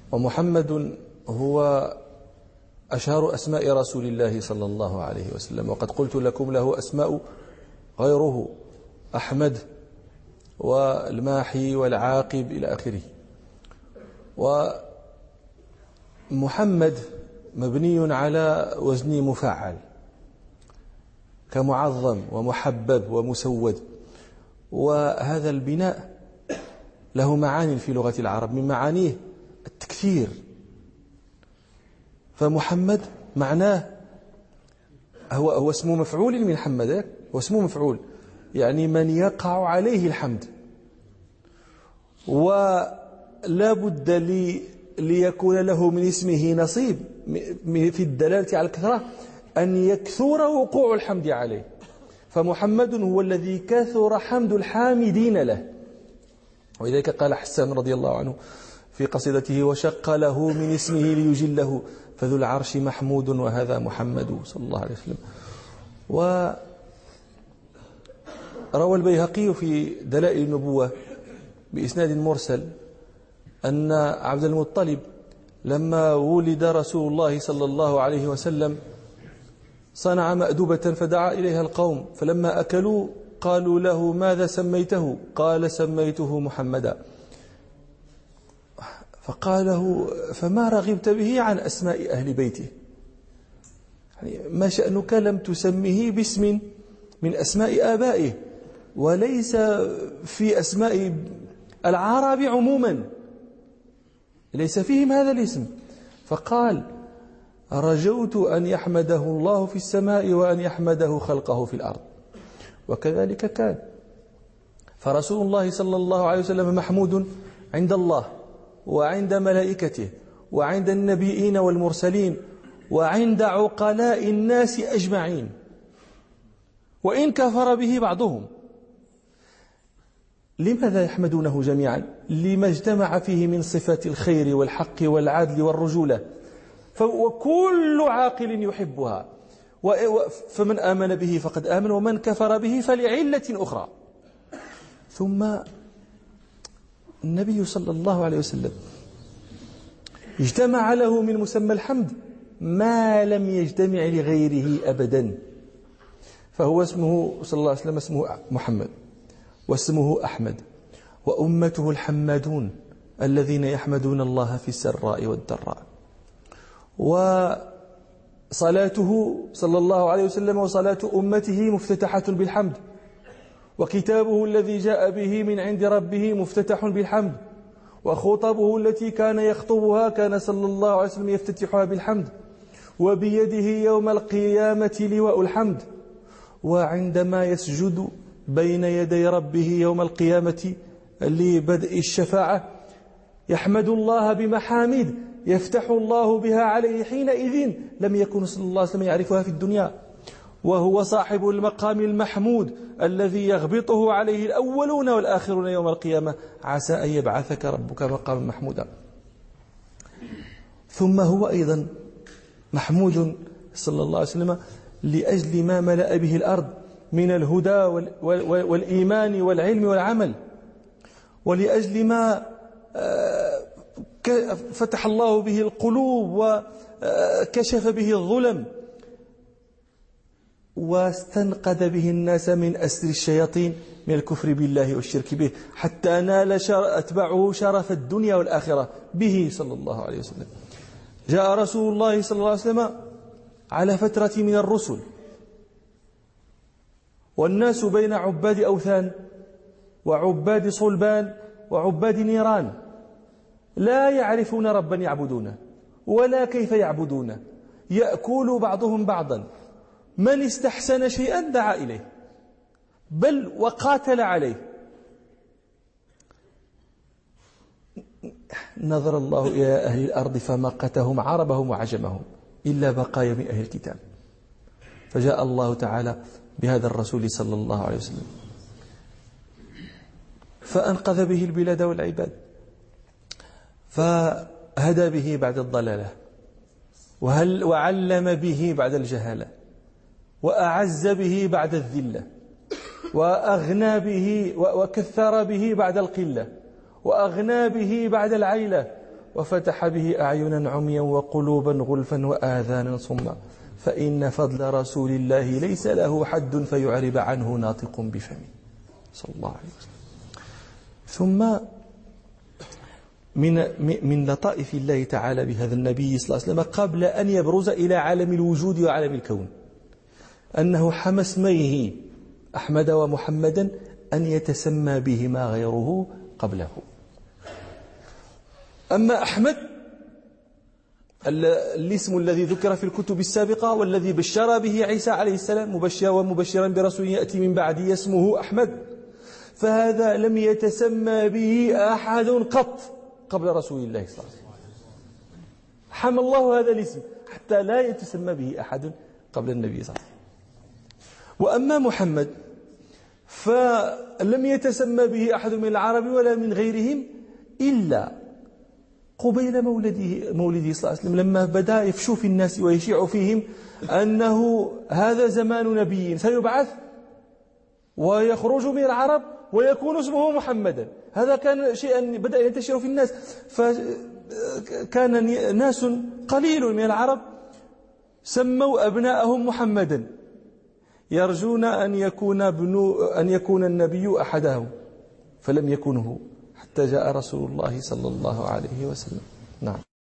ومحمد هو أشهر أسماء رسول الله صلى الله عليه وسلم، وقد قلت لكم له أسماء غيره: أحمد والماحي والعاقب إلى آخره. ومحمد مبني على وزن مفعل كمعظم ومحبب ومسود، وهذا البناء له معاني في لغة العرب، من معانيه التكثير. فمحمد معناه هو اسم مفعول من حمد، هو اسم مفعول يعني من يقع عليه الحمد. ولا بد ليكون له من اسمه نصيب في الدلالة على الكثرة أن يكثر وقوع الحمد عليه. فمحمد هو الذي كثر حمد الحامدين له، ولذلك قال حسان رضي الله عنه في قصيدته: وشق له من اسمه ليجله فذو العرش محمود وهذا محمد صلى الله عليه وسلم. وروى البيهقي في دلائل النبوة بإسناد مرسل أن عبد المطلب لما ولد رسول الله صلى الله عليه وسلم صنع مأدبة فدعا إليها القوم، فلما أكلوا قالوا له: ماذا سميته؟ قال: سميته محمدا. فقال له: فما رغبت به عن أسماء أهل بيته؟ يعني ما شأنك لم تسميه باسم من أسماء آبائه، وليس في أسماء العرب عموما، ليس فيهم هذا الاسم. فقال: رجوت أن يحمده الله في السماء وأن يحمده خلقه في الأرض. وكذلك كان. فرسول الله صلى الله عليه وسلم محمود عند الله وعند ملائكته وعند النبيين والمرسلين وعند عقلاء الناس أجمعين، وإن كفر به بعضهم. لماذا يحمدونه جميعا؟ لما اجتمع فيه من صفات الخير والحق والعدل والرجولة، وكل عاقل يحبها. فمن آمن به فقد آمن، ومن كفر به فلعلة أخرى. ثم النبي صلى الله عليه وسلم اجتمع له من مسمى الحمد ما لم يجتمع لغيره أبدا. فهو اسمه صلى الله عليه وسلم اسمه محمد، واسمه أحمد، وأمته الحمادون الذين يحمدون الله في السراء والضراء. وصلاته صلى الله عليه وسلم وصلاة أمته مفتتحة بالحمد، وكتابه الذي جاء به من عند ربه مفتتح بالحمد، وخطبه التي كان يخطبها كان صلى الله عليه وسلم يفتتحها بالحمد، وبيده يوم القيامة لواء الحمد. وعندما يسجد بين يدي ربه يوم القيامة لبدء الشفاعة يحمد الله بمحامد يفتح الله بها عليه حينئذ لم يكن صلى الله عليه وسلم يعرفها في الدنيا. وهو صاحب المقام المحمود الذي يغبطه عليه الأولون والآخرون يوم القيامة: عسى أن يبعثك ربك مقاما محمودا. ثم هو أيضا محمود صلى الله عليه وسلم لأجل ما ملأ به الأرض من الهدى والإيمان والعلم والعمل، ولأجل ما فتح الله به القلوب وكشف به الظلم، واستنقذ به الناس من أسر الشياطين من الكفر بالله والشرك به، حتى نال أتبعه شرف الدنيا والآخرة به صلى الله عليه وسلم. جاء رسول الله صلى الله عليه وسلم على فترة من الرسل، والناس بين عباد أوثان وعباد صلبان وعباد نيران، لا يعرفون ربا يعبدونه ولا كيف يعبدونه، يأكل بعضهم بعضا، من استحسن شيئا دعا إليه بل وقاتل عليه. نظر الله إلى أهل الأرض فمقتهم عربهم وعجمهم إلا بقايا من أهل الكتاب، فجاء الله تعالى بهذا الرسول صلى الله عليه وسلم فأنقذ به البلاد والعباد، فهدى به بعد الضلالة، وعلم به بعد الجهالة، وأعز به بعد الذلة، وأغنى به وكثر به بعد القلة، وأغنى به بعد العيلة، وفتح به أعينا عميا وقلوبا غلفا وآذانا صما، فإن فضل رسول الله ليس له حد فيعرب عنه ناطق بفمه صلى الله عليه وسلم. ثم من لطائف الله تعالى بهذا النبي صلى الله عليه وسلم قبل أن يبرز إلى عالم الوجود وعالم الكون أنه حمى اسميه أحمد ومحمدا أن يتسمى بهما غيره قبله. أما أحمد الاسم الذي ذكر في الكتب السابقة والذي بشر به عيسى عليه السلام مبشرا برسول يأتي من بعده اسمه أحمد، فهذا لم يتسمى به أحد قط قبل رسول الله صلى الله عليه وسلم. حمى الله هذا الاسم حتى لا يتسمى به أحد قبل النبي صلى الله عليه وسلم. وأما محمد فلم يتسمى به أحد من العرب ولا من غيرهم إلا قبيل مولده صلى الله عليه وسلم، لما بدأ يفشو في الناس ويشيع فيهم أنه هذا زمان نبي سيبعث ويخرج من العرب ويكون اسمه محمدا. هذا كان شيئا بدأ ينتشر في الناس، فكان ناس قليل من العرب سموا أبناءهم محمدا يرجون أن يكون النبي أحدهم، فلم يكن هو حتى جاء رسول الله صلى الله عليه وسلم.